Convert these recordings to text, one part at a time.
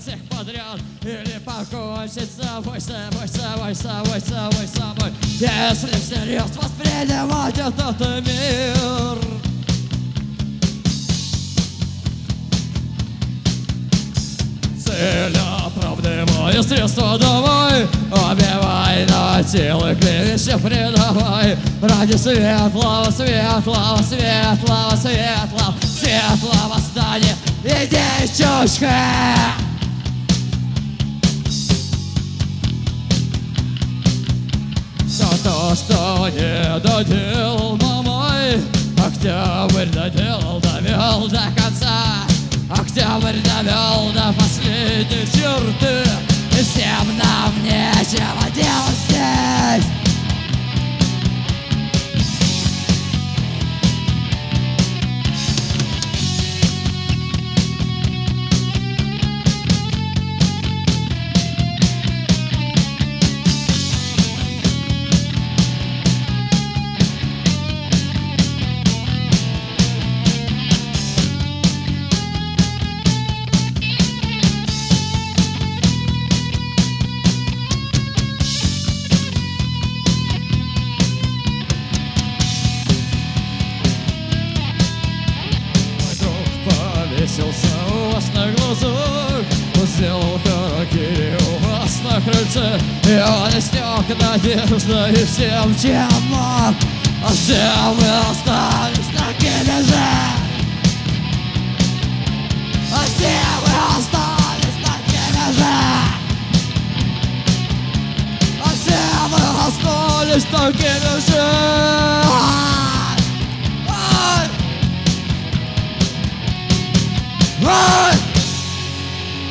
всех подряд, или покончить с собой, собой, собой, собой, собой, собой. Если всерьез воспринимать этот мир, цель оправдывай, средства давай, убивай, на силы клевеща предавай. Ради светлого, светлого, светлого, светлого, светлого здания иди, чушка! Все то, что не доделал мамой, октябрь доделал, довел до конца. Октябрь довел до последней черты, и всем нам нечего делать здесь. Повесился у вас на глазах, сделал харакири у вас на крыльце, и он истек надежда и всем, чем мог, а все мы остались такими же, а все мы остались такими же, а все мы остались такими же.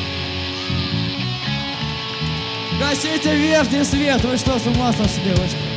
Гасите верхний свет, вы что, с ума сошли?